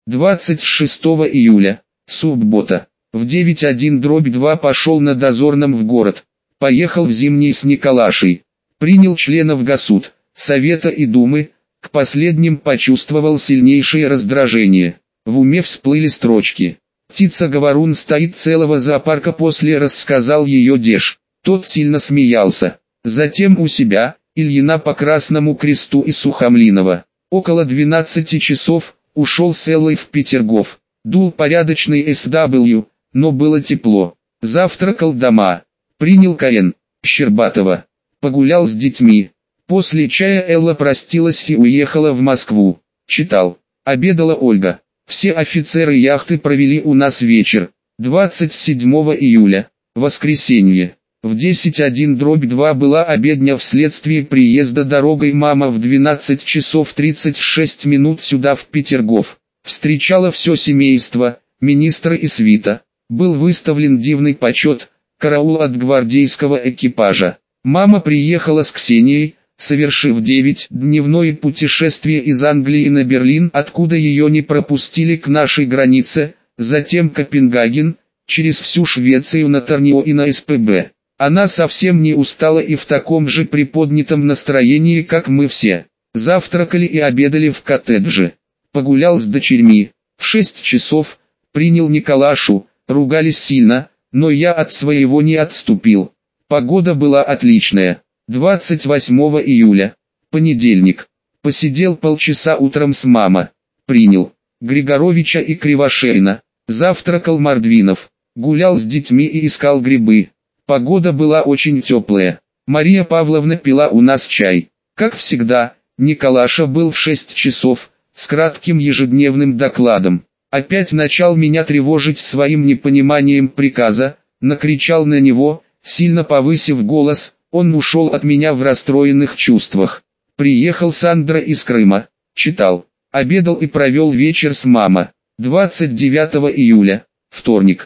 26 июля, суббота. В 9:1/2 пошел на дозорном в город. Поехал в Зимний с Николашей. Принял членов Госсуд, Совета и Думы. К последним почувствовал сильнейшее раздражение. В уме всплыли строчки. Птица-говорун стоит целого зоопарка, после рассказал ее Деж. Тот сильно смеялся. Затем у себя, Ильина по Красному Кресту и Сухомлинова. Около 12 часов, ушел с Эллой в Петергоф. Дул порядочный SW, но было тепло. Завтракал дома. Принял КН. Щербатова. Погулял с детьми. После чая Элла простилась и уехала в Москву. Читал. Обедала Ольга. Все офицеры яхты провели у нас вечер. 27 июля. Воскресенье. В 10:1/2 была обедня вследствие приезда дорогой мама в 12 часов 36 минут сюда в Петергоф. Встречала все семейство, министры и свита. Был выставлен дивный почет, караул от гвардейского экипажа. Мама приехала с Ксенией, совершив 9-дневное путешествие из Англии на Берлин, откуда ее не пропустили к нашей границе, затем Копенгаген, через всю Швецию на Торнио и на СПБ. Она совсем не устала и в таком же приподнятом настроении, как мы все. Завтракали и обедали в коттедже. Погулял с дочерьми. В 6 часов принял Николашу, ругались сильно, но я от своего не отступил. Погода была отличная. 28 июля. Понедельник. Посидел полчаса утром с мама. Принял Григоровича и Кривошеина. Завтракал Мордвинов. Гулял с детьми и искал грибы. Погода была очень теплая. Мария Павловна пила у нас чай. Как всегда, Николаша был в 6 часов, с кратким ежедневным докладом. Опять начал меня тревожить своим непониманием приказа, накричал на него, сильно повысив голос, он ушел от меня в расстроенных чувствах. Приехал Сандра из Крыма, читал, обедал и провел вечер с мама. 29 июля, вторник.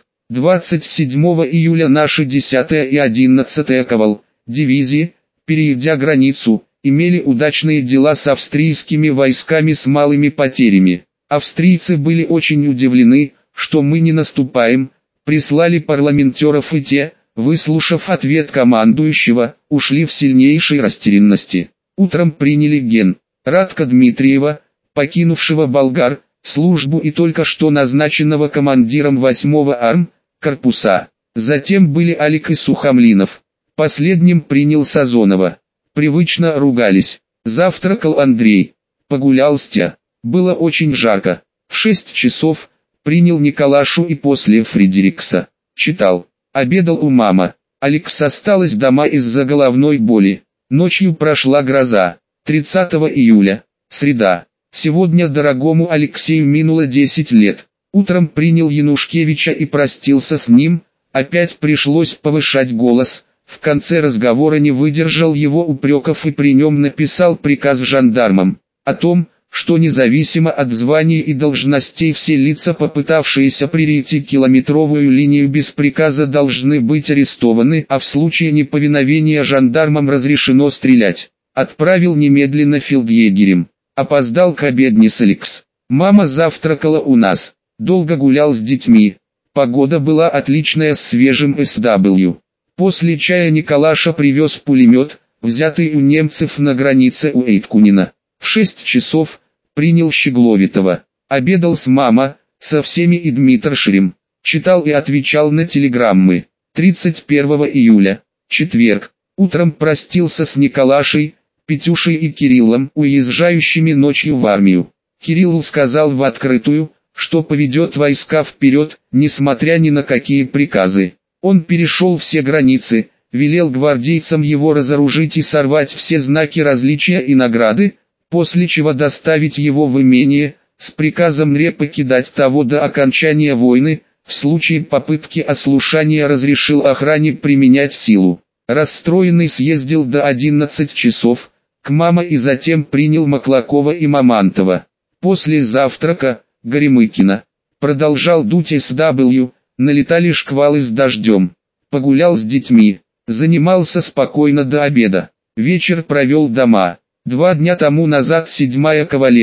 27 июля наши 10-я и 11-я КВЛ дивизии, перейдя границу, имели удачные дела с австрийскими войсками с малыми потерями. Австрийцы были очень удивлены, что мы не наступаем, прислали парламентеров и те, выслушав ответ командующего, ушли в сильнейшей растерянности. Утром приняли ген. Радка Дмитриева, покинувшего Болгар, службу и только что назначенного командиром 8-го арм-корпуса. Затем были Алик и Сухомлинов. Последним принял Сазонова. Привычно ругались. Завтракал Андрей. Погулял с Тя. Было очень жарко. В 6 часов принял Николашу и после Фредерикса. Читал. Обедал у мама. Алекс осталась дома из-за головной боли. Ночью прошла гроза. 30 июля. Среда. Сегодня дорогому Алексею минуло 10 лет. Утром принял Янушкевича и простился с ним. Опять пришлось повышать голос. В конце разговора не выдержал его упреков и при нем написал приказ жандармам о том, что независимо от званий и должностей все лица, попытавшиеся перейти километровую линию без приказа, должны быть арестованы, а в случае неповиновения жандармам разрешено стрелять. Отправил немедленно фельдъегерем. Опоздал к обедне с Алекс. Мама завтракала у нас. Долго гулял с детьми. Погода была отличная с свежим SW. После чая Николаша привез пулемет, взятый у немцев на границе у Эйткунина. В 6 часов принял Щегловитова. Обедал с мама, со всеми и Дмитршерем. Читал и отвечал на телеграммы. 31 июля, четверг. Утром простился с Николашей, Петюшей и Кириллом, уезжающими ночью в армию. Кирилл сказал в открытую, что поведет войска вперед, несмотря ни на какие приказы. Он перешел все границы, велел гвардейцам его разоружить и сорвать все знаки различия и награды, после чего доставить его в имение, с приказом не покидать того до окончания войны, в случае попытки ослушания разрешил охране применять силу. Расстроенный съездил до 11 часов, к маме и затем принял Маклакова и Мамантова. После завтрака, Горемыкина. Продолжал дуть SW, налетали шквалы с дождем. Погулял с детьми, занимался спокойно до обеда. Вечер провел дома. 2 дня тому назад 7-я кавалер,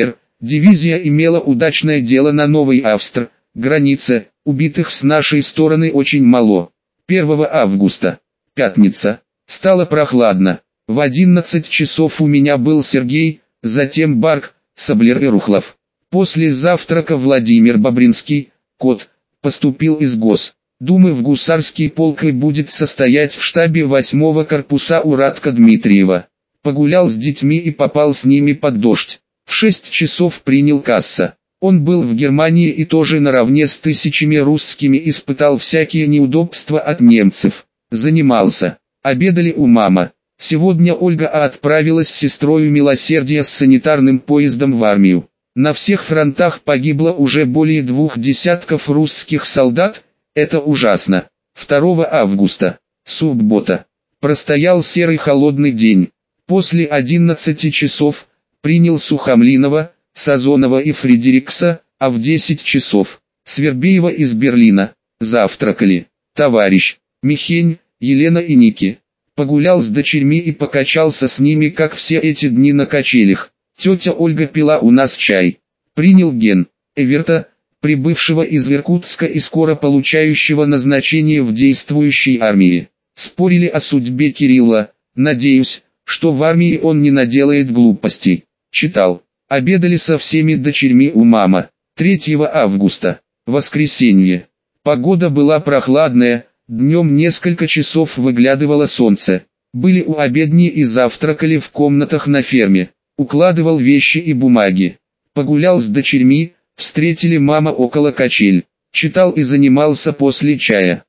Дивизия имела удачное дело на Новой Австр, границе, убитых с нашей стороны очень мало. 1 августа, пятница, стало прохладно. В 11 часов у меня был Сергей, затем Барк, Саблер и Рухлов. После завтрака Владимир Бобринский, кот, поступил из Госдумы в гусарский полк и будет состоять в штабе 8-го корпуса у Радка Дмитриева. Погулял с детьми и попал с ними под дождь. В 6 часов принял касса. Он был в Германии и тоже наравне с тысячами русскими испытал всякие неудобства от немцев. Занимался. Обедали у мамы. Сегодня Ольга отправилась с сестрою Милосердия с санитарным поездом в армию. На всех фронтах погибло уже более 2 десятков русских солдат, это ужасно. 2 августа, суббота. Простоял серый холодный день. После 11 часов принял Сухомлинова, Сазонова и Фредерикса, а в 10 часов Свербеева из Берлина. Завтракали. Товарищ Михень, Елена и Ники. Погулял с дочерьми и покачался с ними, как все эти дни на качелях. Тетя Ольга пила у нас чай. Принял Ген Эверта, прибывшего из Иркутска и скоро получающего назначение в действующей армии. Спорили о судьбе Кирилла. Надеюсь, что в армии он не наделает глупостей. Читал. Обедали со всеми дочерьми у мамы. 3 августа. Воскресенье. Погода была прохладная, днем несколько часов выглядывало солнце. Были у обедни и завтракали в комнатах на ферме. Укладывал вещи и бумаги. Погулял с дочерьми, встретили мама около качель. Читал и занимался после чая.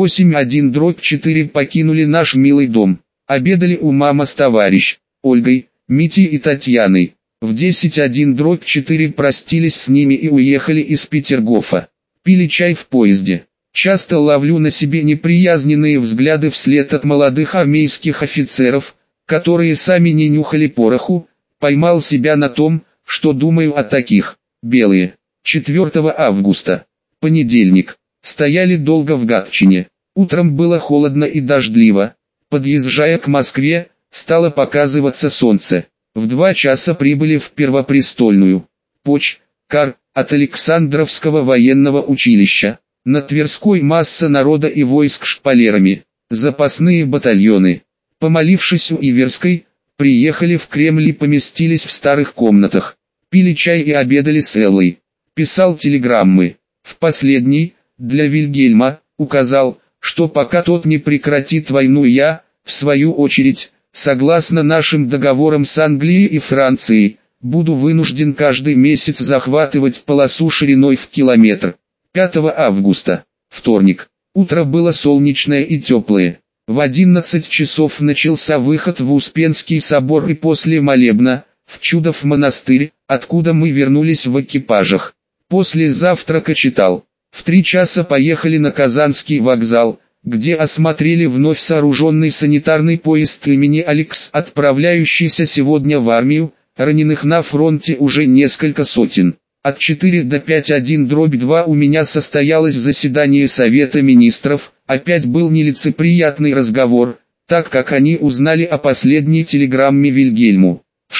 8:1/4 покинули наш милый дом. Обедали у мамы с товарищ Ольгой, Митей и Татьяной. В 10:1/4 простились с ними и уехали из Петергофа. Пили чай в поезде. Часто ловлю на себе неприязненные взгляды вслед от молодых армейских офицеров, которые сами не нюхали пороху. Поймал себя на том, что думаю о таких. Белые. 4 августа. Понедельник. Стояли долго в Гатчине. Утром было холодно и дождливо. Подъезжая к Москве, стало показываться солнце. В 2 часа прибыли в Первопрестольную. Кар от Александровского военного училища. На Тверской масса народа и войск шпалерами. Запасные батальоны. Помолившись у Иверской, приехали в Кремль и поместились в старых комнатах. Пили чай и обедали с Эллой. Писал телеграммы. В последней, для Вильгельма, указал, что пока тот не прекратит войну, я, в свою очередь, согласно нашим договорам с Англией и Францией, буду вынужден каждый месяц захватывать полосу шириной в километр. 5 августа, вторник. Утро было солнечное и теплое. В 11 часов начался выход в Успенский собор и после молебна, в Чудов монастырь, откуда мы вернулись в экипажах. После завтрака читал. В 3 часа поехали на Казанский вокзал, где осмотрели вновь сооруженный санитарный поезд имени Алекс, отправляющийся сегодня в армию. Раненых на фронте уже несколько сотен. От 4 до 5:1/2 у меня состоялось заседание Совета Министров. Опять был нелицеприятный разговор, так как они узнали о последней телеграмме Вильгельму. В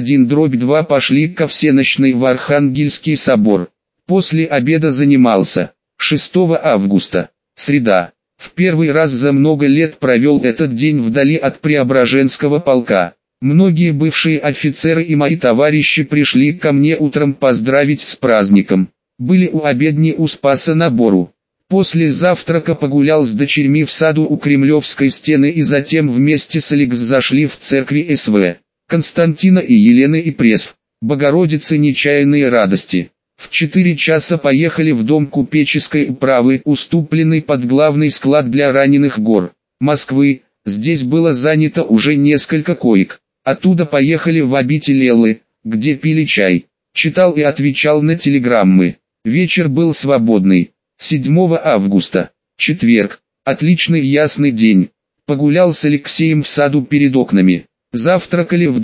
6:1/2 пошли ко всенощной в Архангельский собор. После обеда занимался. 6 августа, среда. В первый раз за много лет провел этот день вдали от Преображенского полка. Многие бывшие офицеры и мои товарищи пришли ко мне утром поздравить с праздником. Были у обедни у Спаса на Бору. После завтрака погулял с дочерьми в саду у Кремлевской стены и затем вместе с Алекс зашли в церкви СВ. Константина и Елены и Пресв. Богородицы нечаянные радости. В 4 часа поехали в дом купеческой управы, уступленный под главный склад для раненых гор Москвы. Здесь было занято уже несколько коек. Оттуда поехали в обитель Эллы, где пили чай. Читал и отвечал на телеграммы. Вечер был свободный. 7 августа, четверг. Отличный ясный день. Погулял с Алексеем в саду перед окнами. Завтракали в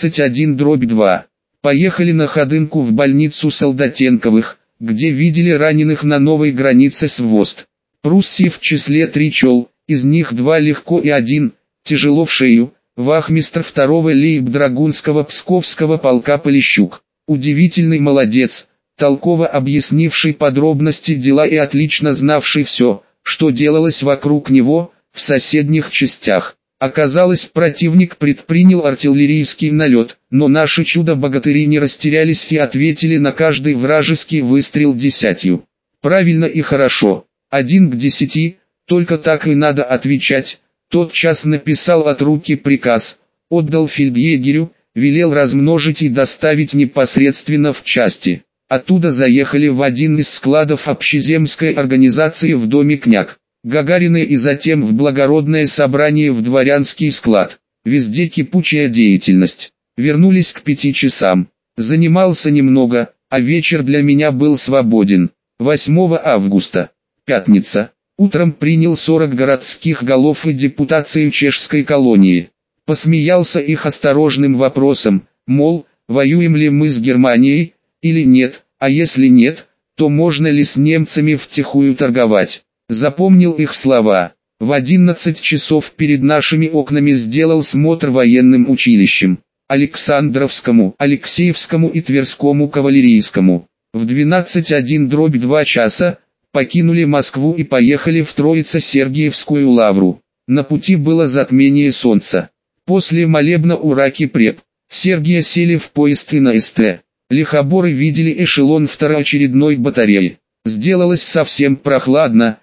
12:1/2. Поехали на Ходынку в больницу Солдатенковых, где видели раненых на новой границе с ВОСТ. Пруссии в числе 3 чел, из них 2 легко и 1 тяжело в шею. Вахмистр 2-го лейб-драгунского Псковского полка Полищук. Удивительный молодец, толково объяснивший подробности дела и отлично знавший все, что делалось вокруг него, в соседних частях. Оказалось, противник предпринял артиллерийский налет, но наши чудо-богатыри не растерялись и ответили на каждый вражеский выстрел 10. Правильно и хорошо, 1 к 10, только так и надо отвечать. Тотчас написал от руки приказ, отдал фельдъегерю, велел размножить и доставить непосредственно в части. Оттуда заехали в один из складов общеземской организации в доме княг Гагарина и затем в благородное собрание в дворянский склад. Везде кипучая деятельность. Вернулись к 5 часам. Занимался немного, а вечер для меня был свободен. 8 августа. Пятница. Утром принял 40 городских голов и депутацию чешской колонии. Посмеялся их осторожным вопросом, мол, воюем ли мы с Германией, или нет, а если нет, то можно ли с немцами втихую торговать. Запомнил их слова. В 11 часов перед нашими окнами сделал смотр военным училищем. Александровскому, Алексеевскому и Тверскому кавалерийскому. В 12:01-2 часа покинули Москву и поехали в Троице-Сергиевскую лавру. На пути было затмение солнца. После молебна у Раки-Преп, Сергия сели в поезд и на СТ. Лихоборы видели эшелон второочередной батареи. Сделалось совсем прохладно.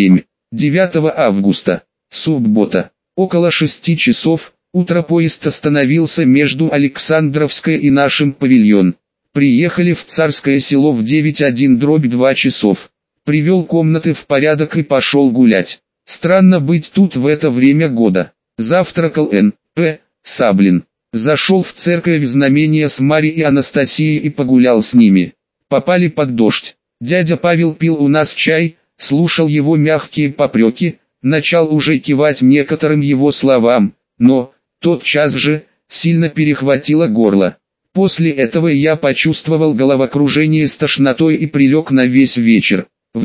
9 августа. Суббота. Около 6 часов, утро поезд остановился между Александровской и нашим павильон. Приехали в Царское село в 9:01-2 часов. Привел комнаты в порядок и пошел гулять. Странно быть тут в это время года. Завтракал Н.П. Саблин. Зашел в церковь Знамения с Марьей и Анастасией и погулял с ними. Попали под дождь. Дядя Павел пил у нас чай, слушал его мягкие попреки, начал уже кивать некоторым его словам, но, тотчас же, сильно перехватило горло. После этого я почувствовал головокружение с тошнотой и прилег на весь вечер. В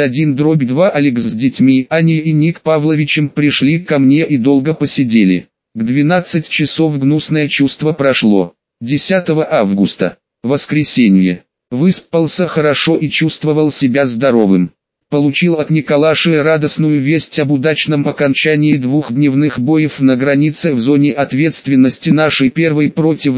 9:01-2 Алекс с детьми, Аней и Ник Павловичем пришли ко мне и долго посидели. К 12 часов гнусное чувство прошло. 10 августа. Воскресенье. Выспался хорошо и чувствовал себя здоровым. Получил от Николаши радостную весть об удачном окончании 2-дневных боев на границе в зоне ответственности нашей первой против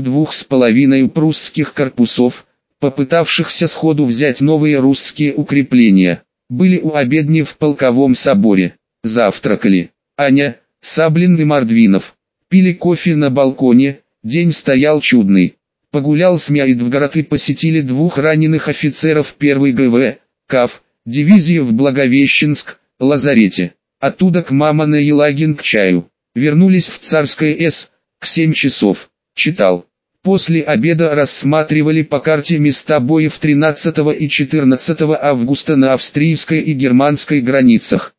2,5 прусских корпусов, попытавшихся сходу взять новые русские укрепления. Были у обедни в полковом соборе. Завтракали Аня, Саблин и Мордвинов. Пили кофе на балконе, день стоял чудный. Погулял с Мяидвгород и посетили 2 раненых офицеров 1-й ГВ, КАВ, дивизии в Благовещенск, лазарете. Оттуда к мама на Елагин к чаю. Вернулись в Царское С, к 7 часов. Читал. После обеда рассматривали по карте места боев 13 и 14 августа на австрийской и германской границах.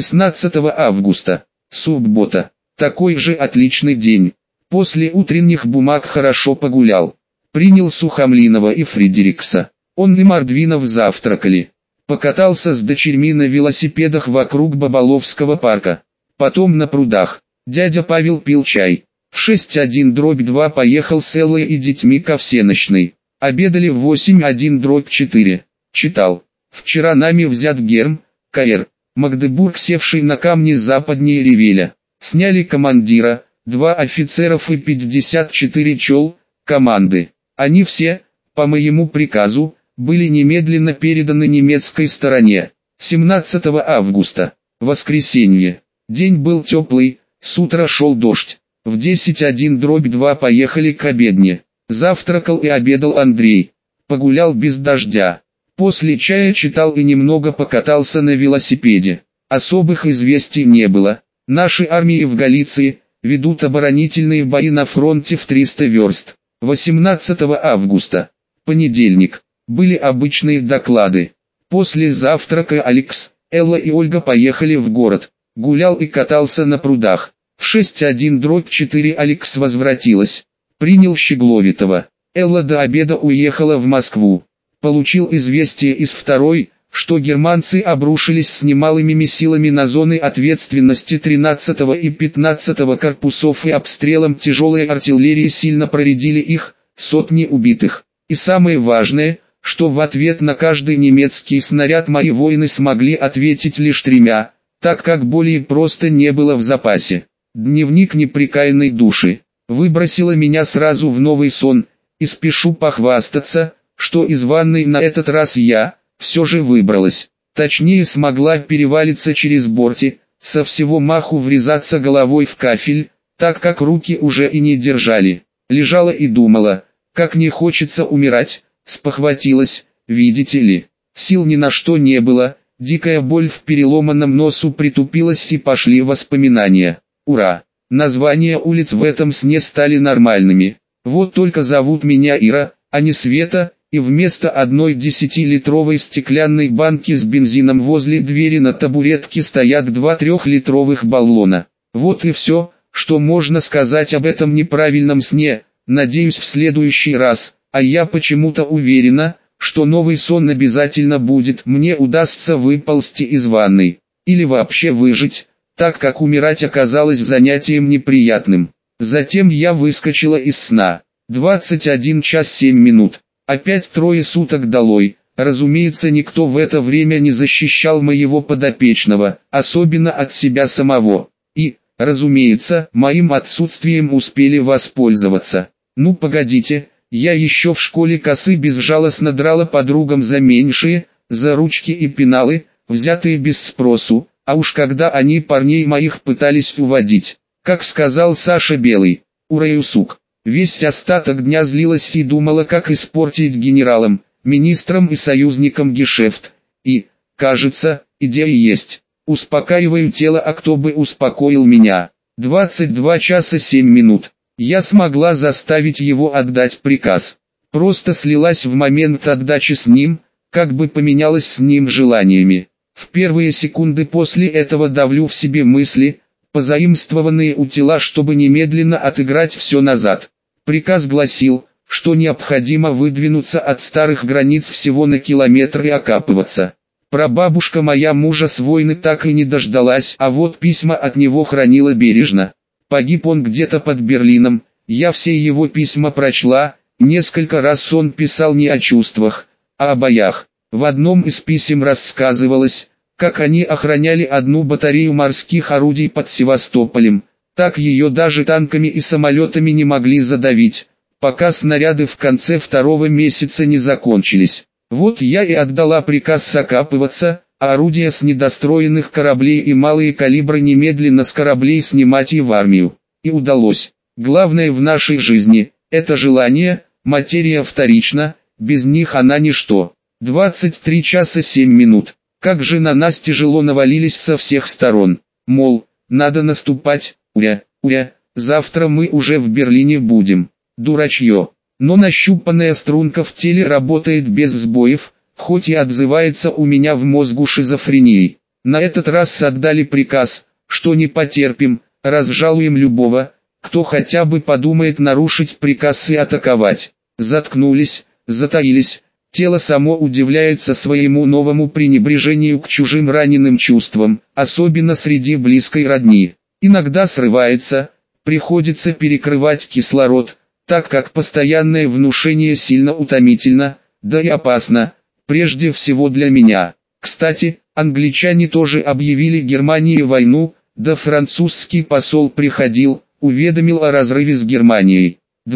16 августа. Суббота. Такой же отличный день. После утренних бумаг хорошо погулял. Принял Сухомлинова и Фредерикса. Он и Мордвинов завтракали. Покатался с дочерьми на велосипедах вокруг Баболовского парка. Потом на прудах. Дядя Павел пил чай. В 6:01-2 поехал с Эллой и детьми ко всенощной. Обедали в 8:01-4. Читал. Вчера нами взят Герм, КР, Магдебург, севший на камни западнее Ревеля. Сняли командира, 2 офицеров и 54 чол, команды. Они все, по моему приказу, были немедленно переданы немецкой стороне. 17 августа. Воскресенье. День был теплый, с утра шел дождь. В 10:01-2 поехали к обедне. Завтракал и обедал Андрей. Погулял без дождя. После чая читал и немного покатался на велосипеде. Особых известий не было. Наши армии в Галиции ведут оборонительные бои на фронте в 300 верст. 18 августа. Понедельник. Были обычные доклады. После завтрака Алекс, Элла и Ольга поехали в город. Гулял и катался на прудах. В 6:01-4 Алекс возвратилась. Принял Щегловитова. Элла до обеда уехала в Москву. Получил известие из 2-й, что германцы обрушились с немалыми силами на зоны ответственности 13 и 15 корпусов и обстрелом тяжелой артиллерии сильно проредили их, сотни убитых. И самое важное, что в ответ на каждый немецкий снаряд мои воины смогли ответить лишь 3, так как более просто не было в запасе. Дневник непрекаянной души выбросило меня сразу в новый сон, и спешу похвастаться, что из ванной на этот раз я все же выбралась. Точнее, смогла перевалиться через борти, со всего маху врезаться головой в кафель, так как руки уже и не держали. Лежала и думала, как не хочется умирать, спохватилась, видите ли. Сил ни на что не было, дикая боль в переломанном носу притупилась и пошли воспоминания. Ура! Названия улиц в этом сне стали нормальными. Вот только зовут меня Ира, а не Света, и вместо одной 10-литровой стеклянной банки с бензином возле двери на табуретке стоят 2 3-литровых баллона. Вот и все, что можно сказать об этом неправильном сне. Надеюсь, в следующий раз, а я почему-то уверена, что новый сон обязательно будет, мне удастся выползти из ванной, или вообще выжить, так как умирать оказалось занятием неприятным. Затем я выскочила из сна. 21 час 7 минут. Опять 3 суток долой. Разумеется, никто в это время не защищал моего подопечного, особенно от себя самого. И, разумеется, моим отсутствием успели воспользоваться. Ну погодите, я еще в школе косы безжалостно драла подругам за меньшие, за ручки и пеналы, взятые без спросу, а уж когда они парней моих пытались уводить. Как сказал Саша Белый, ураю сук. Весь остаток дня злилась и думала, как испортить генералам, министрам и союзникам гешефт. И, кажется, идея есть. Успокаиваю тело, а кто бы успокоил меня. 22 часа 7 минут. Я смогла заставить его отдать приказ. Просто слилась в момент отдачи с ним, как бы поменялась с ним желаниями. В первые секунды после этого давлю в себе мысли, позаимствованные у тела, чтобы немедленно отыграть все назад. Приказ гласил, что необходимо выдвинуться от старых границ всего на километр и окапываться. Прабабушка моя мужа с войны так и не дождалась, а вот письма от него хранила бережно. Погиб он где-то под Берлином, я все его письма прочла, несколько раз он писал не о чувствах, а о боях. В одном из писем рассказывалось, как они охраняли одну батарею морских орудий под Севастополем, так ее даже танками и самолетами не могли задавить, пока снаряды в конце 2-го месяца не закончились. Вот я и отдала приказ окапываться, а орудия с недостроенных кораблей и малые калибры немедленно с кораблей снимать и в армию. И удалось. Главное в нашей жизни – это желание, материя вторична, без них она ничто. 23 часа 7 минут. Как же на нас тяжело навалились со всех сторон. Мол, надо наступать, уря, завтра мы уже в Берлине будем. Дурачье. Но нащупанная струнка в теле работает без сбоев, хоть и отзывается у меня в мозгу шизофренией. На этот раз отдали приказ, что не потерпим, разжалуем любого, кто хотя бы подумает нарушить приказ и атаковать. Заткнулись, затаились, тело само удивляется своему новому пренебрежению к чужим раненым чувствам, особенно среди близкой родни. Иногда срывается, приходится перекрывать кислород, так как постоянное внушение сильно утомительно, да и опасно, прежде всего для меня. Кстати, англичане тоже объявили Германии войну, да французский посол приходил, уведомил о разрыве с Германией.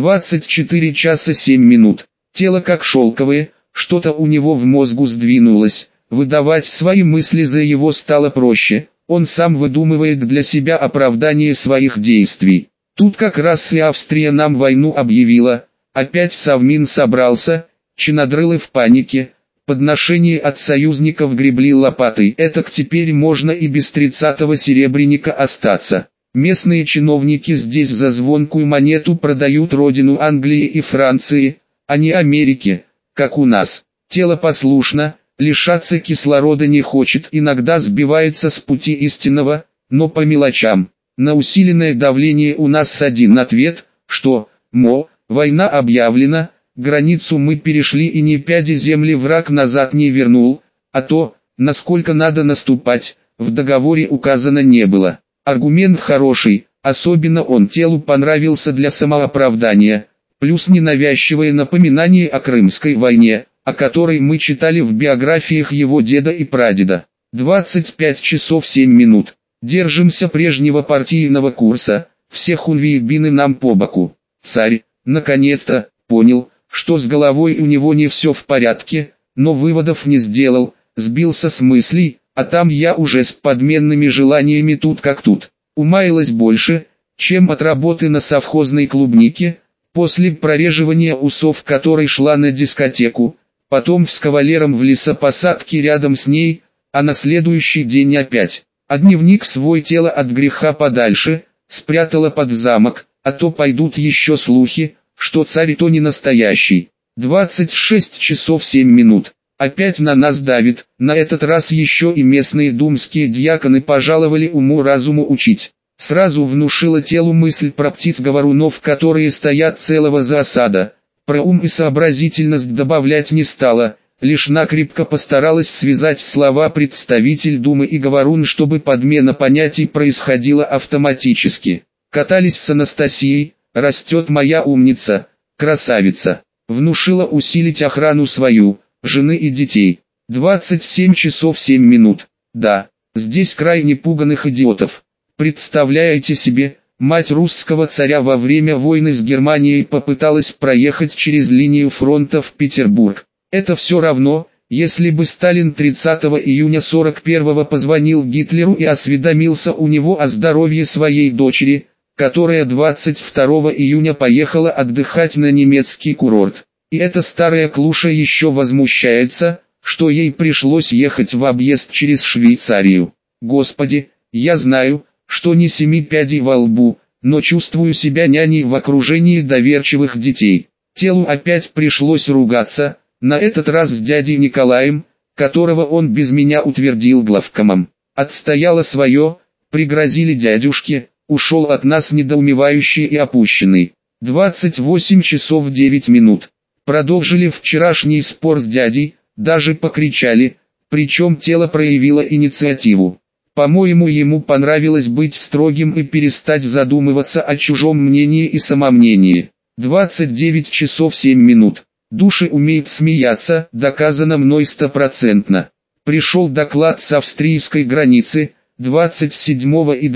24 часа 7 минут. Тело как шелковое, что-то у него в мозгу сдвинулось, выдавать свои мысли за его стало проще, он сам выдумывает для себя оправдание своих действий. Тут как раз и Австрия нам войну объявила, опять Совмин собрался, чинодрылы в панике, подношения от союзников гребли лопатой. Этак теперь можно и без 30-го серебряника остаться. Местные чиновники здесь за звонкую монету продают родину Англии и Франции, а не Америки, как у нас. Тело послушно, лишаться кислорода не хочет, иногда сбивается с пути истинного, но по мелочам. На усиленное давление у нас один ответ, что, война объявлена, границу мы перешли и ни пяди земли враг назад не вернул, а то, насколько надо наступать, в договоре указано не было. Аргумент хороший, особенно он телу понравился для самооправдания, плюс ненавязчивое напоминание о Крымской войне, о которой мы читали в биографиях его деда и прадеда. 25 часов 7 минут. Держимся прежнего партийного курса, все хунвейбины нам по боку. Царь, наконец-то, понял, что с головой у него не все в порядке, но выводов не сделал, сбился с мыслей, а там я уже с подменными желаниями тут как тут. Умаялось больше, чем от работы на совхозной клубнике, после прореживания усов которой шла на дискотеку, потом с кавалером в лесопосадке рядом с ней, а на следующий день опять. А дневник свой тело от греха подальше, спрятала под замок, а то пойдут еще слухи, что царь то не настоящий. 26 часов 7 минут. Опять на нас давит, на этот раз еще и местные думские дьяконы пожаловали уму-разуму учить. Сразу внушила телу мысль про птиц-говорунов, которые стоят целого засада. Про ум и сообразительность добавлять не стала, лишь накрепко постаралась связать слова представитель думы и говорун, чтобы подмена понятий происходила автоматически. Катались с Анастасией, растет моя умница, красавица. Внушила усилить охрану свою, жены и детей. 27 часов 7 минут. Да, здесь крайне пуганых идиотов. Представляете себе, мать русского царя во время войны с Германией попыталась проехать через линию фронта в Петербург. Это все равно, если бы Сталин 30 июня 41-го позвонил Гитлеру и осведомился у него о здоровье своей дочери, которая 22 июня поехала отдыхать на немецкий курорт. И эта старая клуша еще возмущается, что ей пришлось ехать в объезд через Швейцарию. Господи, я знаю, что не 7 пядей во лбу, но чувствую себя няней в окружении доверчивых детей. Телу опять пришлось ругаться, на этот раз с дядей Николаем, которого он без меня утвердил главкомом. Отстояла свое, пригрозили дядюшке, ушел от нас недоумевающий и опущенный. 28 часов 9 минут. Продолжили вчерашний спор с дядей, даже покричали, причем тело проявило инициативу. По-моему, ему понравилось быть строгим и перестать задумываться о чужом мнении и самомнении. 29 часов 7 минут. Души умеют смеяться, доказано мной стопроцентно. Пришел доклад с австрийской границы, 27 и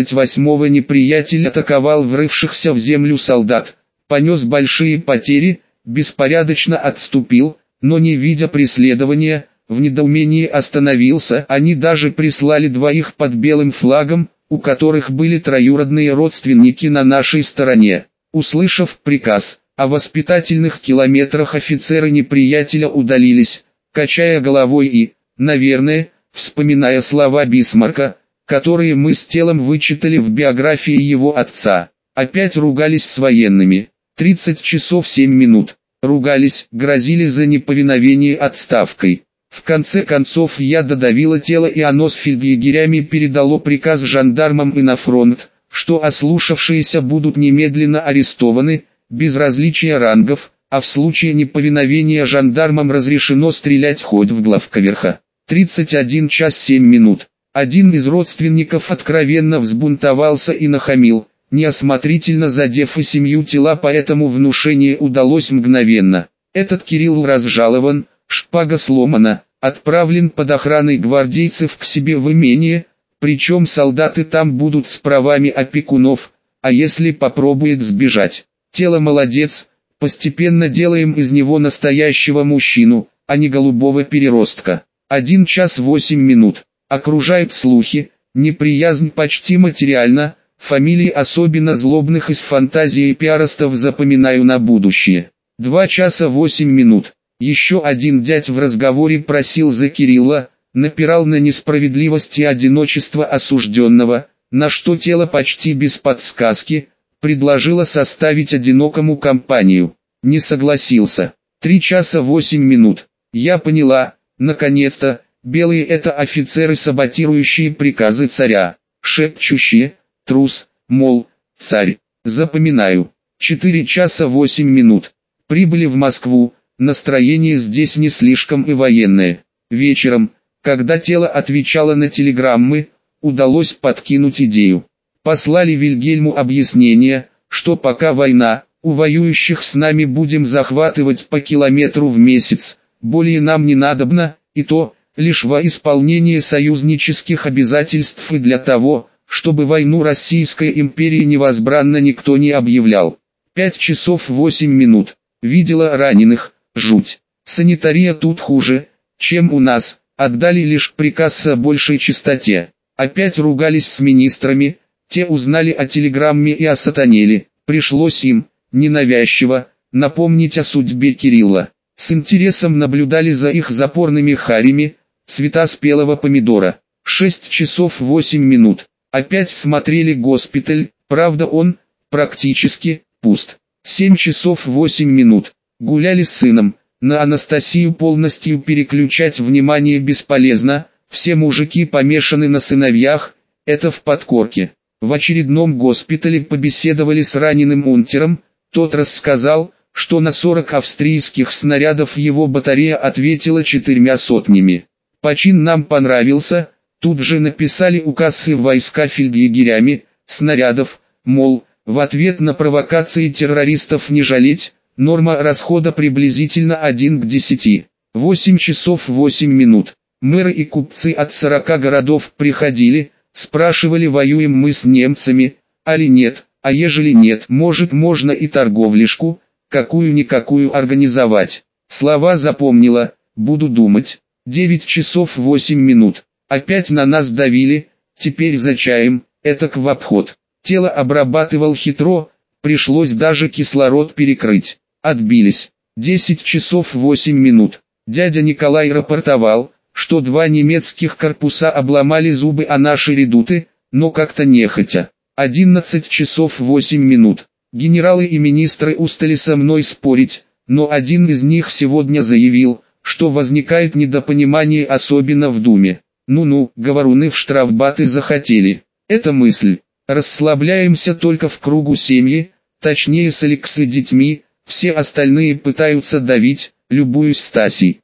28 неприятель атаковал врывшихся в землю солдат, понес большие потери, беспорядочно отступил, но не видя преследования, в недоумении остановился. Они даже прислали двоих под белым флагом, у которых были троюродные родственники на нашей стороне. Услышав приказ, о воспитательных километрах офицеры неприятеля удалились, качая головой и, наверное, вспоминая слова Бисмарка, которые мы с телом вычитали в биографии его отца. Опять ругались с военными. 30 часов 7 минут. Ругались, грозили за неповиновение отставкой. В конце концов я додавила тело, и оно с фельдъегерями передало приказ жандармам и на фронт, что ослушавшиеся будут немедленно арестованы, без различия рангов, а в случае неповиновения жандармам разрешено стрелять хоть в главковерха. 31 час 7 минут. Один из родственников откровенно взбунтовался и нахамил, неосмотрительно задев и семью тела, поэтому внушение удалось мгновенно. Этот Кирилл разжалован, шпага сломана, отправлен под охраной гвардейцев к себе в имение, причем солдаты там будут с правами опекунов, а если попробует сбежать. Тело молодец, постепенно делаем из него настоящего мужчину, а не голубого переростка. 1 час 8 минут. Окружают слухи, неприязнь почти материальна, фамилии особенно злобных из фантазии пиаростов запоминаю на будущее. 2 часа 8 минут. Еще один дядь в разговоре просил за Кирилла, напирал на несправедливость и одиночество осужденного, на что тело почти без подсказки предложило составить одинокому компанию. Не согласился. 3 часа 8 минут. Я поняла, наконец-то, белые это офицеры, саботирующие приказы царя, шепчущие, трус, мол, царь. Запоминаю. 4 часа 8 минут. Прибыли в Москву, настроение здесь не слишком и военное. Вечером, когда тело отвечало на телеграммы, удалось подкинуть идею. Послали Вильгельму объяснение, что пока война, У воюющих с нами будем захватывать по километру в месяц, более нам не надобно, и то, лишь во исполнение союзнических обязательств и для того, чтобы войну Российской империи невозбранно никто не объявлял. 5 часов 8 минут. Видела раненых, жуть. Санитария тут хуже, чем у нас, отдали лишь приказ о большей чистоте. Опять ругались с министрами, те узнали о телеграмме и осатанели, пришлось им, ненавязчиво, напомнить о судьбе Кирилла. С интересом наблюдали за их запорными харями, цвета спелого помидора. 6 часов 8 минут. Опять смотрели госпиталь, правда он, практически, пуст. 7 часов 8 минут. Гуляли с сыном. На Анастасию полностью переключать внимание бесполезно, все мужики помешаны на сыновьях, это в подкорке. В очередном госпитале побеседовали с раненым унтером, тот рассказал, что на 40 австрийских снарядов его батарея ответила 4 сотнями. Почин нам понравился, тут же написали указ в войска фельдъегерями, снарядов, мол, в ответ на провокации террористов не жалеть, норма расхода приблизительно 1 к 10. 8 часов 8 минут. Мэры и купцы от 40 городов приходили, спрашивали, воюем мы с немцами, али нет, а ежели нет, может можно и торговлишку, какую-никакую организовать. Слова запомнила, буду думать. 9 часов 8 минут. Опять на нас давили, теперь за чаем, этак в обход. Тело обрабатывал хитро, пришлось даже кислород перекрыть. Отбились. 10 часов 8 минут. Дядя Николай рапортовал, что 2 немецких корпуса обломали зубы о наши редуты, но как-то нехотя. 11 часов 8 минут. Генералы и министры устали со мной спорить, но один из них сегодня заявил, что возникает недопонимание особенно в Думе. Ну-ну, говоруны в штрафбаты захотели. Это мысль. Расслабляемся только в кругу семьи, точнее с Алексой детьми, все остальные пытаются давить, любуюсь Стасей.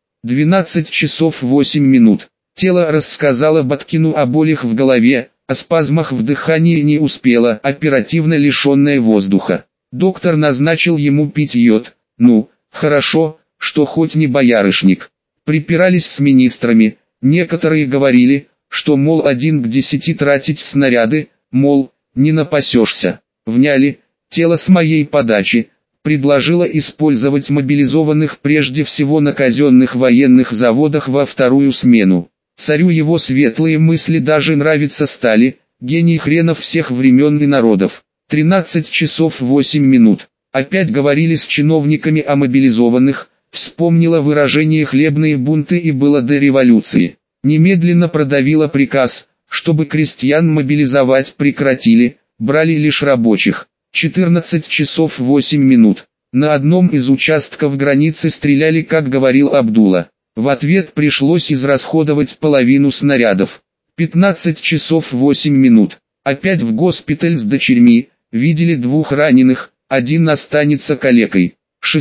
12 часов 8 минут. Тело рассказало Баткину о болях в голове, о спазмах в дыхании не успела, оперативно лишенная воздуха. Доктор назначил ему пить йод, ну, хорошо, что хоть не боярышник. Припирались с министрами, некоторые говорили, что мол 1 к 10 тратить снаряды, мол, не напасешься. Вняли, тело с моей подачи, предложило использовать мобилизованных прежде всего на казенных военных заводах во вторую смену. Царю его светлые мысли даже нравиться стали, гений хренов всех времен и народов. 13 часов 8 минут. Опять говорили с чиновниками о мобилизованных, вспомнила выражение «хлебные бунты» и было до революции. Немедленно продавила приказ, чтобы крестьян мобилизовать прекратили, брали лишь рабочих. 14 часов 8 минут. На одном из участков границы стреляли, как говорил Абдулла. В ответ пришлось израсходовать половину снарядов. 15 часов 8 минут. Опять в госпиталь с дочерьми, видели 2 раненых, один останется калекой.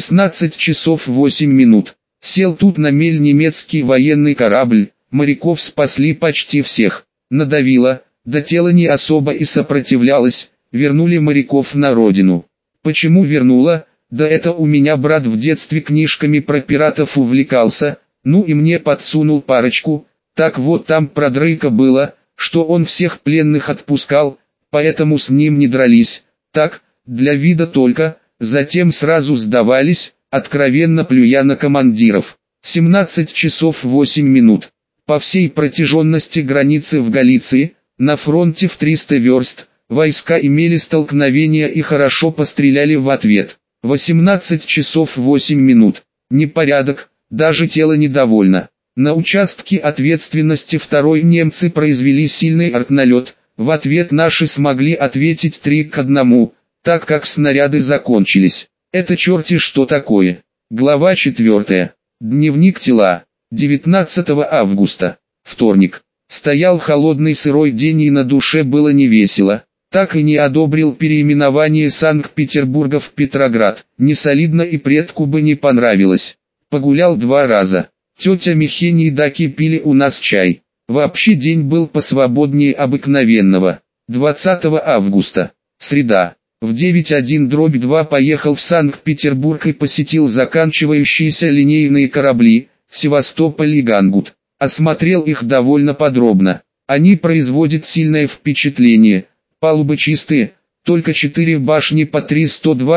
16 часов 8 минут. Сел тут на мель немецкий военный корабль, моряков спасли почти всех. Надавило, да тело не особо и сопротивлялось, вернули моряков на родину. Почему вернула? Да это у меня брат в детстве книжками про пиратов увлекался, ну и мне подсунул парочку, так вот там про Дрейка было, что он всех пленных отпускал, поэтому с ним не дрались, так, для вида только, затем сразу сдавались, откровенно плюя на командиров. 17 часов 8 минут. По всей протяженности границы в Галиции, на фронте в 300 верст, войска имели столкновения и хорошо постреляли в ответ. 18 часов 8 минут. Непорядок, даже тело недовольно. На участке ответственности второй немцы произвели сильный артналет, в ответ наши смогли ответить 3 к 1, так как снаряды закончились. Это черти что такое. Глава 4. Дневник тела. 19 августа. Вторник. Стоял холодный сырой день и на душе было невесело. Так и не одобрил переименование Санкт-Петербурга в Петроград. Не солидно и предку бы не понравилось. Погулял 2 раза. Тетя Михень и Даки пили у нас чай. Вообще день был посвободнее обыкновенного. 20 августа. Среда. В 9.1/2 поехал в Санкт-Петербург и посетил заканчивающиеся линейные корабли, Севастополь и Гангут. Осмотрел их довольно подробно. Они производят сильное впечатление, палубы чистые, только 4 башни по 3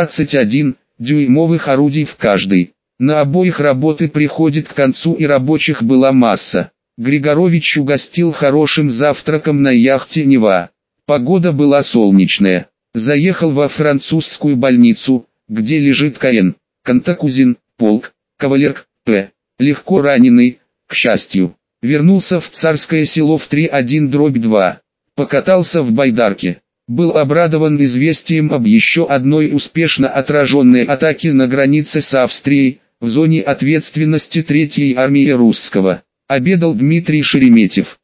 121-дюймовых орудий в каждой. На обоих работы приходит к концу и рабочих была масса. Григорович угостил хорошим завтраком на яхте «Нева». Погода была солнечная. Заехал во французскую больницу, где лежит К.Н. Кантакузин, полк, кавалер П. Легко раненый, к счастью. Вернулся в Царское село в 3.1/2. Покатался в байдарке. Был обрадован известием об еще одной успешно отраженной атаке на границе с Австрией, в зоне ответственности 3-й армии русского. Обедал Дмитрий Шереметьев.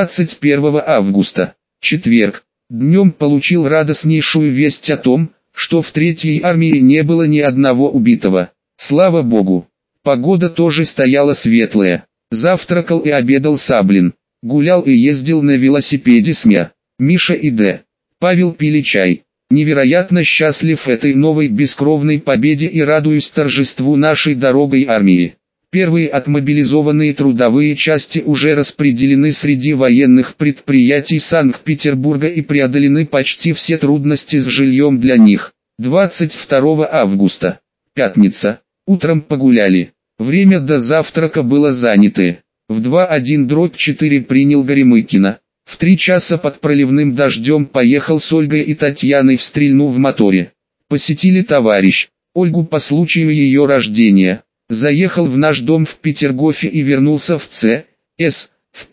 21 августа, четверг. Днем получил радостнейшую весть о том, что в 3-й армии не было ни одного убитого. Слава Богу. Погода тоже стояла светлая. Завтракал и обедал Саблин. Гулял и ездил на велосипеде с Миша и Д. Павел пили чай. Невероятно счастлив этой новой бескровной победе и радуюсь торжеству нашей дорогой армии. Первые отмобилизованные трудовые части уже распределены среди военных предприятий Санкт-Петербурга и преодолены почти все трудности с жильем для них. 22 августа. Пятница. Утром погуляли. Время до завтрака было занято. В 2.1/4 принял Горемыкина. В 3 часа под проливным дождем поехал с Ольгой и Татьяной в Стрельну в моторе. Посетили товарищ Ольгу по случаю ее рождения. Заехал в наш дом в Петергофе и вернулся в Ц.С. в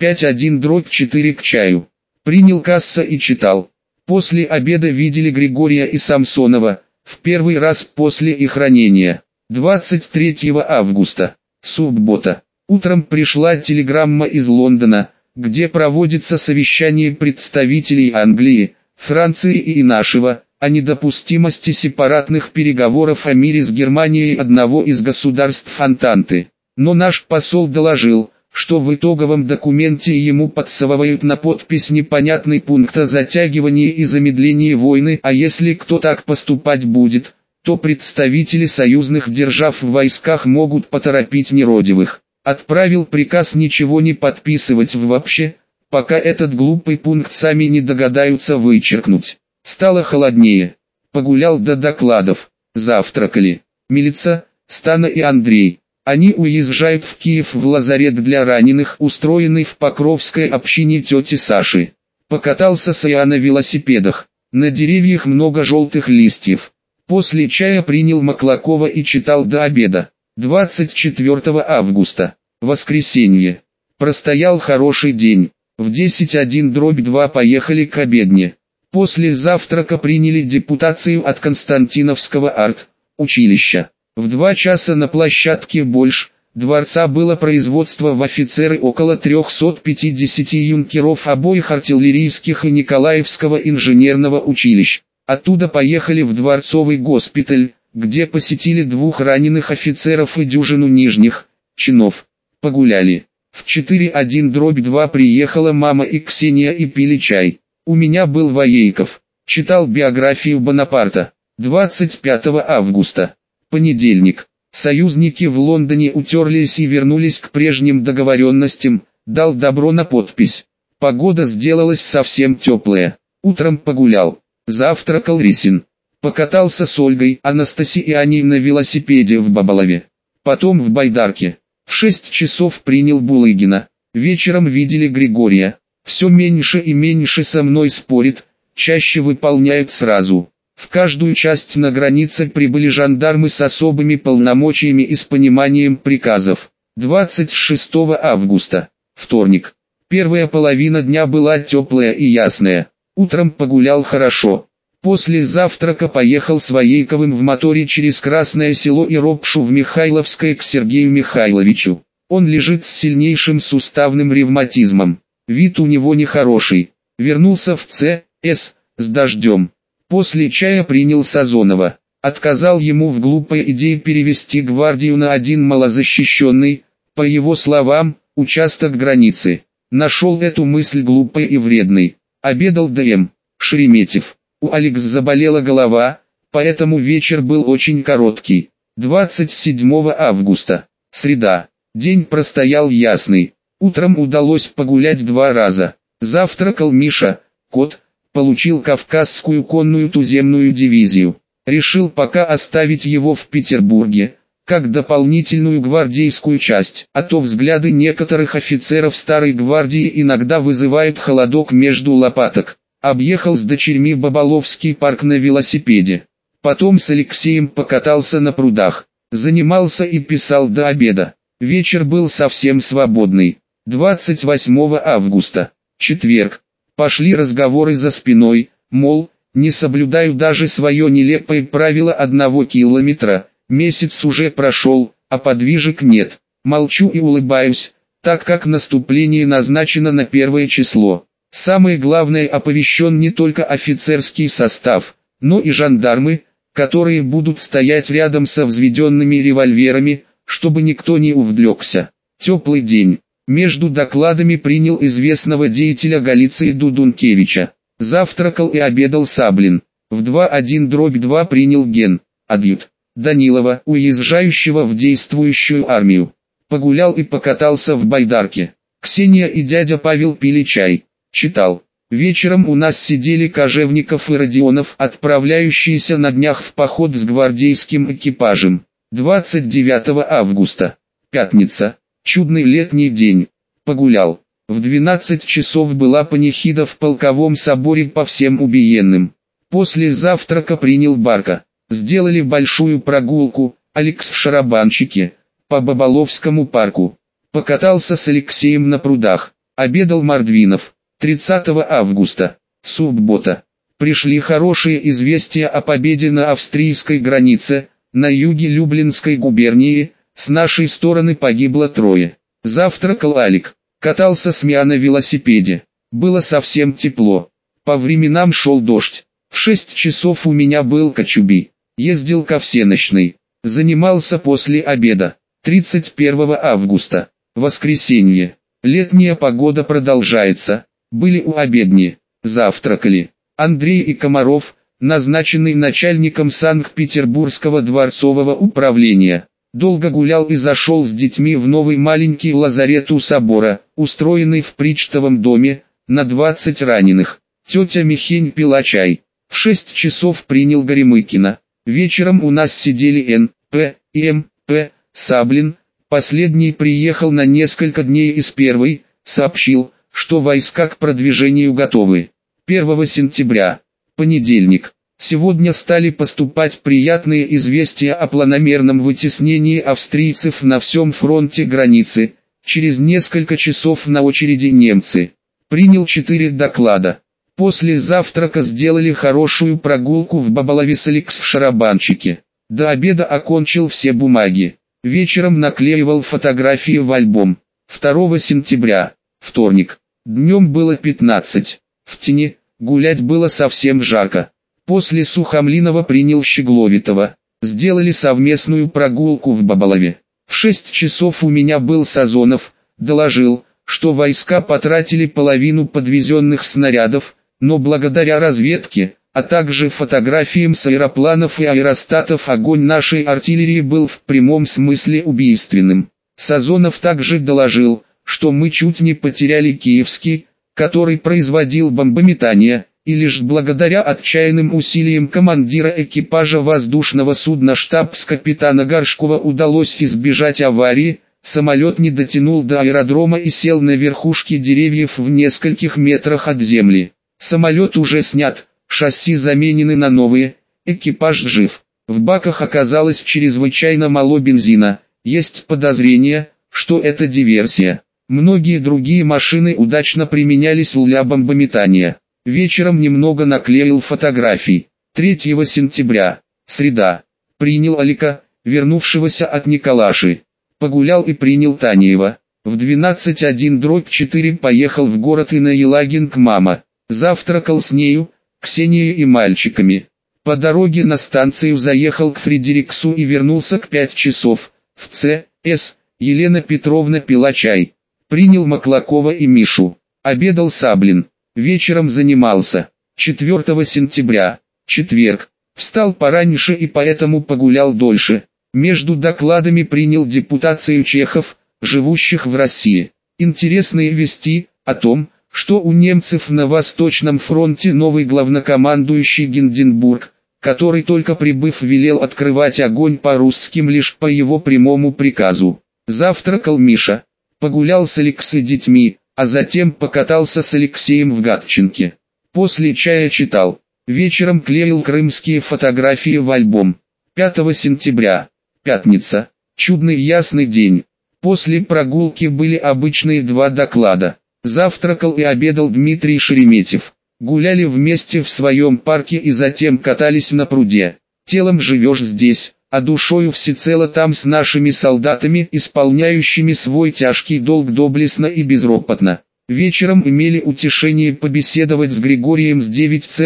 5.1/4 к чаю. Принял касса и читал. После обеда видели Григория и Самсонова, в первый раз после их ранения. 23 августа, суббота. Утром пришла телеграмма из Лондона, где проводится совещание представителей Англии, Франции и нашего, о недопустимости сепаратных переговоров о мире с Германией одного из государств Антанты. Но наш посол доложил, что в итоговом документе ему подсовывают на подпись непонятный пункт о затягивании и замедлении войны, а если кто так поступать будет, то представители союзных держав в войсках могут поторопить нерадивых. Отправил приказ ничего не подписывать вообще, пока этот глупый пункт сами не догадаются вычеркнуть. Стало холоднее. Погулял до докладов. Завтракали. Милица, Стана и Андрей. Они уезжают в Киев в лазарет для раненых, устроенный в Покровской общине тети Саши. Покатался с на велосипедах. На деревьях много желтых листьев. После чая принял Маклакова и читал до обеда. 24 августа. Воскресенье. Простоял хороший день. В 10.1/2 поехали к обедне. После завтрака приняли депутацию от Константиновского арт-училища. В 2 часа на площадке дворца было производство в офицеры около 350 юнкеров обоих артиллерийских и Николаевского инженерного училищ. Оттуда поехали в дворцовый госпиталь, где посетили 2 раненых офицеров и дюжину нижних чинов. Погуляли. В 4.1/2 приехала мама и Ксения и пили чай. У меня был Воейков. Читал биографию Бонапарта. 25 августа. Понедельник. Союзники в Лондоне утерлись и вернулись к прежним договоренностям, дал добро на подпись. Погода сделалась совсем теплая. Утром погулял. Завтракал Рисин. Покатался с Ольгой, Анастасией и Аней на велосипеде в Бабалове. Потом в байдарке. В 6 часов принял Булыгина. Вечером видели Григория. Все меньше и меньше со мной спорит, чаще выполняют сразу. В каждую часть на границе прибыли жандармы с особыми полномочиями и с пониманием приказов. 26 августа. Вторник. Первая половина дня была теплая и ясная. Утром погулял хорошо. После завтрака поехал с Воейковым в моторе через Красное Село и Ропшу в Михайловское к Сергею Михайловичу. Он лежит с сильнейшим суставным ревматизмом. Вид у него нехороший. Вернулся в Ц.С. с дождем. После чая принял Сазонова. Отказал ему в глупой идее перевести гвардию на один малозащищенный, по его словам, участок границы. Нашел эту мысль глупой и вредной. Обедал Д.М. Шереметьев. У Алекс заболела голова, поэтому вечер был очень короткий. 27 августа. Среда. День простоял ясный. Утром удалось погулять 2 раза. Завтракал Миша, кот, получил Кавказскую конную туземную дивизию. Решил пока оставить его в Петербурге, как дополнительную гвардейскую часть, а то взгляды некоторых офицеров старой гвардии иногда вызывают холодок между лопаток. Объехал с дочерьми Боболовский парк на велосипеде. Потом с Алексеем покатался на прудах. Занимался и писал до обеда. Вечер был совсем свободный. 28 августа. Четверг. Пошли разговоры за спиной, мол, не соблюдаю даже свое нелепое правило 1 километра. Месяц уже прошел, а подвижек нет. Молчу и улыбаюсь, так как наступление назначено на 1 число. Самое главное, оповещен не только офицерский состав, но и жандармы, которые будут стоять рядом со взведенными револьверами, чтобы никто не увлекся. Теплый день. Между докладами принял известного деятеля Галиции Дудункевича. Завтракал и обедал Саблин. В 2:1/2 принял ген-адъют Данилова, уезжающего в действующую армию. Погулял и покатался в байдарке. Ксения и дядя Павел пили чай. Читал. Вечером у нас сидели Кожевников и Родионов, отправляющиеся на днях в поход с гвардейским экипажем. 29 августа. Пятница. Чудный летний день. Погулял. В 12 часов была панихида в полковом соборе по всем убиенным. После завтрака принял Барка. Сделали большую прогулку, Алекс в шарабанщике, по Боболовскому парку. Покатался с Алексеем на прудах. Обедал Мордвинов. 30 августа. Суббота. Пришли хорошие известия о победе на австрийской границе, на юге Люблинской губернии, с нашей стороны погибло 3. Завтракал Алик. Катался с Миа на велосипеде. Было совсем тепло. По временам шел дождь. В 6 часов у меня был кочуби. Ездил ко всенощной. Занимался после обеда. 31 августа. Воскресенье. Летняя погода продолжается. Были у обедни. Завтракали. Андрей и Комаров, назначенный начальником Санкт-Петербургского дворцового управления. Долго гулял и зашел с детьми в новый маленький лазарет у собора, устроенный в Причтовом доме, на 20 раненых. Тетя Михень пила чай. В 6 часов принял Горемыкина. Вечером у нас сидели Н.П. и М.П. Саблин. Последний приехал на несколько дней из первой, сообщил, что войска к продвижению готовы. 1 сентября. Понедельник. Сегодня стали поступать приятные известия о планомерном вытеснении австрийцев на всем фронте границы. Через несколько часов на очереди немцы. Принял 4 доклада. После завтрака сделали хорошую прогулку в Боболове с Алекс в шарабанщике. До обеда окончил все бумаги. Вечером наклеивал фотографии в альбом. 2 сентября. Вторник. Днем было 15. В тени, гулять было совсем жарко. После Сухомлинова принял Щегловитова. Сделали совместную прогулку в Боболове. В 6 часов у меня был Сазонов, доложил, что войска потратили половину подвезенных снарядов, но благодаря разведке, а также фотографиям с аэропланов и аэростатов огонь нашей артиллерии был в прямом смысле убийственным. Сазонов также доложил, что мы чуть не потеряли Киевский, который производил бомбометание, и лишь благодаря отчаянным усилиям командира экипажа воздушного судна штабс-капитана Горшкова удалось избежать аварии. Самолет не дотянул до аэродрома и сел на верхушке деревьев в нескольких метрах от земли. Самолет уже снят, шасси заменены на новые, экипаж жив. В баках оказалось чрезвычайно мало бензина, есть подозрение, что это диверсия. Многие другие машины удачно применялись для бомбометания. Вечером немного наклеил фотографий. 3 сентября, среда. Принял Алика, вернувшегося от Николаши. Погулял и принял Танеева. В 12:1/4 поехал в город и на Елагин к мама. Завтракал с нею, Ксенией и мальчиками. По дороге на станцию заехал к Фредериксу и вернулся к 5 часов. В Ц.С. Елена Петровна пила чай. Принял Маклакова и Мишу. Обедал Саблин. Вечером занимался. 4 сентября, четверг. Встал пораньше и поэтому погулял дольше. Между докладами принял депутацию чехов, живущих в России. Интересные вести о том, что у немцев на Восточном фронте новый главнокомандующий Гинденбург, который только прибыв велел открывать огонь по русским лишь по его прямому приказу. Завтракал Миша, погулял с Алексой детьми, а затем покатался с Алексеем в Гатчинке. После чая читал. Вечером клеил крымские фотографии в альбом. 5 сентября, пятница, чудный ясный день. После прогулки были обычные 2 доклада. Завтракал и обедал Дмитрий Шереметьев. Гуляли вместе в своем парке и затем катались на пруде. Телом живешь здесь, а душою всецело там с нашими солдатами, исполняющими свой тяжкий долг доблестно и безропотно. Вечером имели утешение побеседовать с Григорием с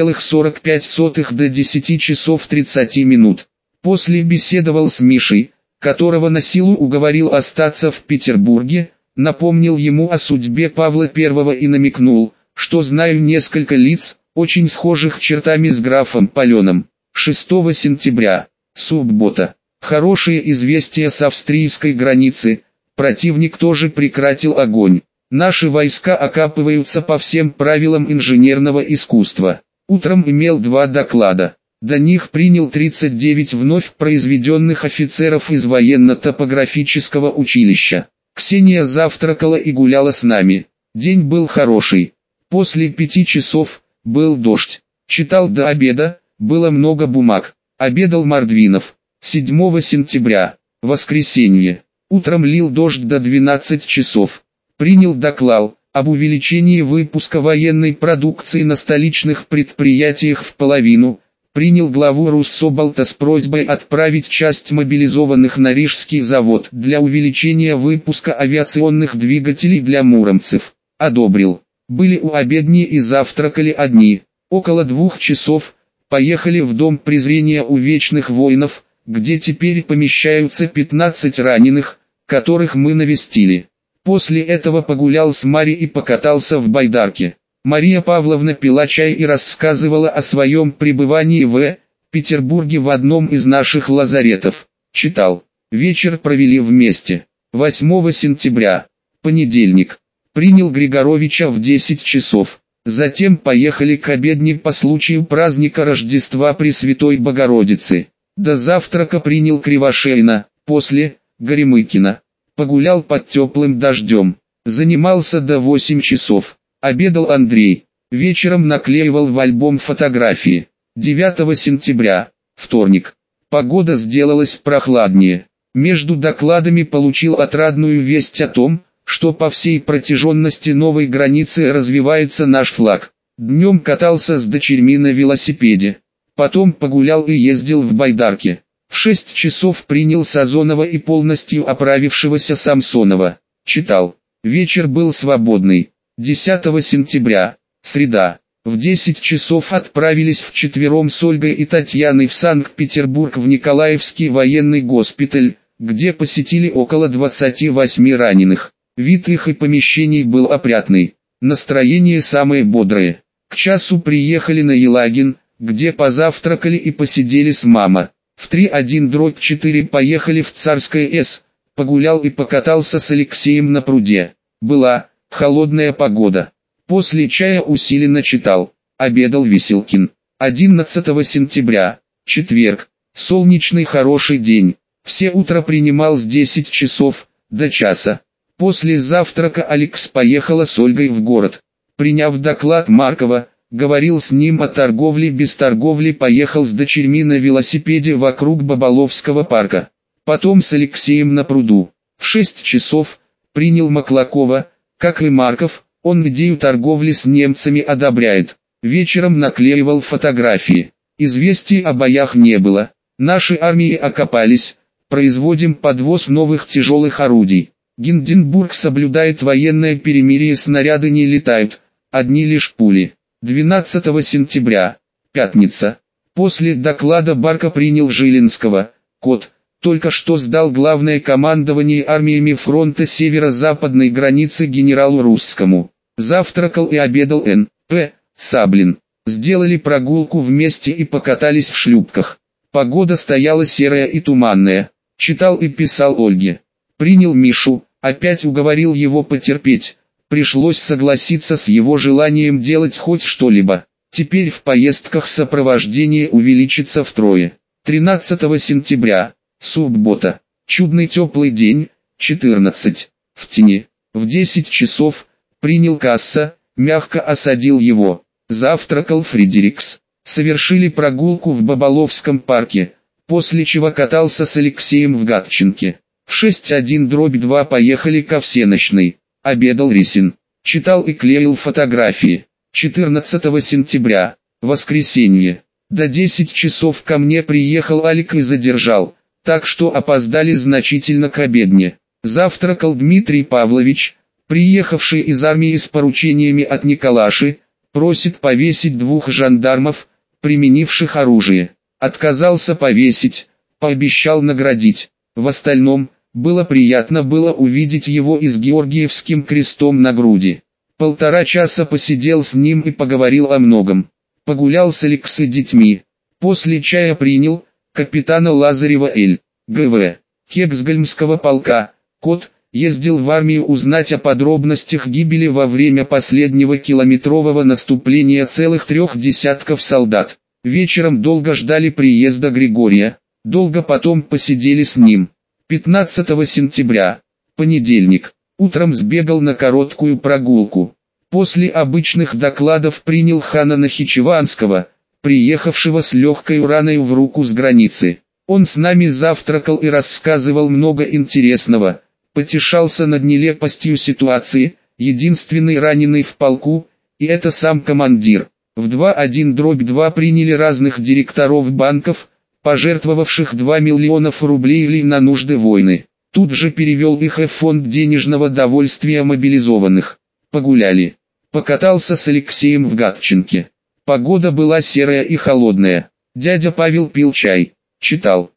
9,45 до 10 часов 30 минут. После беседовал с Мишей, которого на силу уговорил остаться в Петербурге, напомнил ему о судьбе Павла I и намекнул, что знаю несколько лиц, очень схожих чертами с графом Паленом. 6 сентября, суббота. Хорошее известие с австрийской границы, противник тоже прекратил огонь. Наши войска окапываются по всем правилам инженерного искусства. Утром имел 2 доклада. До них принял 39 вновь произведенных офицеров из военно-топографического училища. Ксения завтракала и гуляла с нами. День был хороший. После 5 часов был дождь. Читал до обеда, было много бумаг. Обедал Мордвинов. 7 сентября, воскресенье. Утром лил дождь до 12 часов. Принял доклад об увеличении выпуска военной продукции на столичных предприятиях в половину. Принял главу Руссобалта с просьбой отправить часть мобилизованных на Рижский завод для увеличения выпуска авиационных двигателей для муромцев. Одобрил. Были у обедни и завтракали одни. Около 2 часов поехали в дом презрения у вечных воинов, где теперь помещаются 15 раненых, которых мы навестили. После этого погулял с Марьей и покатался в байдарке. Мария Павловна пила чай и рассказывала о своем пребывании в Петербурге в одном из наших лазаретов. Читал. Вечер провели вместе. 8 сентября, понедельник. Принял Григоровича в 10 часов. Затем поехали к обедне по случаю праздника Рождества Пресвятой Богородицы. До завтрака принял Кривошеина, после – Горемыкина. Погулял под теплым дождем. Занимался до 8 часов. Обедал Андрей. Вечером наклеивал в альбом фотографии. 9 сентября, вторник. Погода сделалась прохладнее. Между докладами получил отрадную весть о том, что по всей протяженности новой границы развивается наш флаг. Днем катался с дочерьми на велосипеде. Потом погулял и ездил в байдарке. В 6 часов принял Сазонова и полностью оправившегося Самсонова. Читал. Вечер был свободный. 10 сентября, среда. В 10 часов отправились вчетвером с Ольгой и Татьяной в Санкт-Петербург в Николаевский военный госпиталь, где посетили около 28 раненых. Вид их и помещений был опрятный. Настроение самое бодрое. К часу приехали на Елагин, где позавтракали и посидели с мама. В 3:1-4 поехали в Царское С, погулял и покатался с Алексеем на пруде. Была холодная погода. После чая усиленно читал. Обедал Веселкин. 11 сентября, четверг. Солнечный хороший день. Все утро принимал с 10 часов до часа. После завтрака Алекс поехала с Ольгой в город. Приняв доклад Маркова, говорил с ним о торговле без торговли, поехал с дочерьми на велосипеде вокруг Баболовского парка. Потом с Алексеем на пруду. В 6 часов принял Маклакова, как и Марков, он идею торговли с немцами одобряет. Вечером наклеивал фотографии. Известий о боях не было. Наши армии окопались, производим подвоз новых тяжелых орудий. Гинденбург соблюдает военное перемирие, снаряды не летают, одни лишь пули. 12 сентября, пятница. После доклада Барка принял Жилинского, кот, только что сдал главное командование армиями фронта северо-западной границы генералу Русскому. Завтракал и обедал Н.П. Саблин. Сделали прогулку вместе и покатались в шлюпках. Погода стояла серая и туманная. Читал и писал Ольге. Принял Мишу, опять уговорил его потерпеть. Пришлось согласиться с его желанием делать хоть что-либо. Теперь в поездках сопровождение увеличится втрое. 13 сентября. Суббота. Чудный теплый день. 14. В тени. В 10 часов. Принял касса, мягко осадил его. Завтракал Фредерикс. Совершили прогулку в Баболовском парке, после чего катался с Алексеем в Гатчинке. В 6:1/2 поехали ко всеночной. Обедал Рисин. Читал и клеил фотографии. 14 сентября. Воскресенье. До 10 часов ко мне приехал Алик и задержал, так что опоздали значительно к обедне. Завтракал Дмитрий Павлович, приехавший из армии с поручениями от Николаши, просит повесить 2 жандармов, применивших оружие. Отказался повесить, пообещал наградить. В остальном, было приятно увидеть его и с Георгиевским крестом на груди. 1,5 часа посидел с ним и поговорил о многом. Погулял с Алекс и детьми. После чая принял капитана Лазарева Л.Г.В. Кексгольмского полка. Кот ездил в армию узнать о подробностях гибели во время последнего километрового наступления целых 3 десятков солдат. Вечером долго ждали приезда Григория, долго потом посидели с ним. 15 сентября. Понедельник. Утром сбегал на короткую прогулку. После обычных докладов принял хана Нахичеванского, приехавшего с легкой раной в руку с границы. Он с нами завтракал и рассказывал много интересного, потешался над нелепостью ситуации, единственный раненый в полку, и это сам командир. В 2:1/2 приняли разных директоров банков, пожертвовавших 2 миллионов рублей на нужды войны. Тут же перевел их в фонд денежного довольствия мобилизованных. Погуляли. Покатался с Алексеем в Гатчинке. Погода была серая и холодная. Дядя Павел пил чай, читал.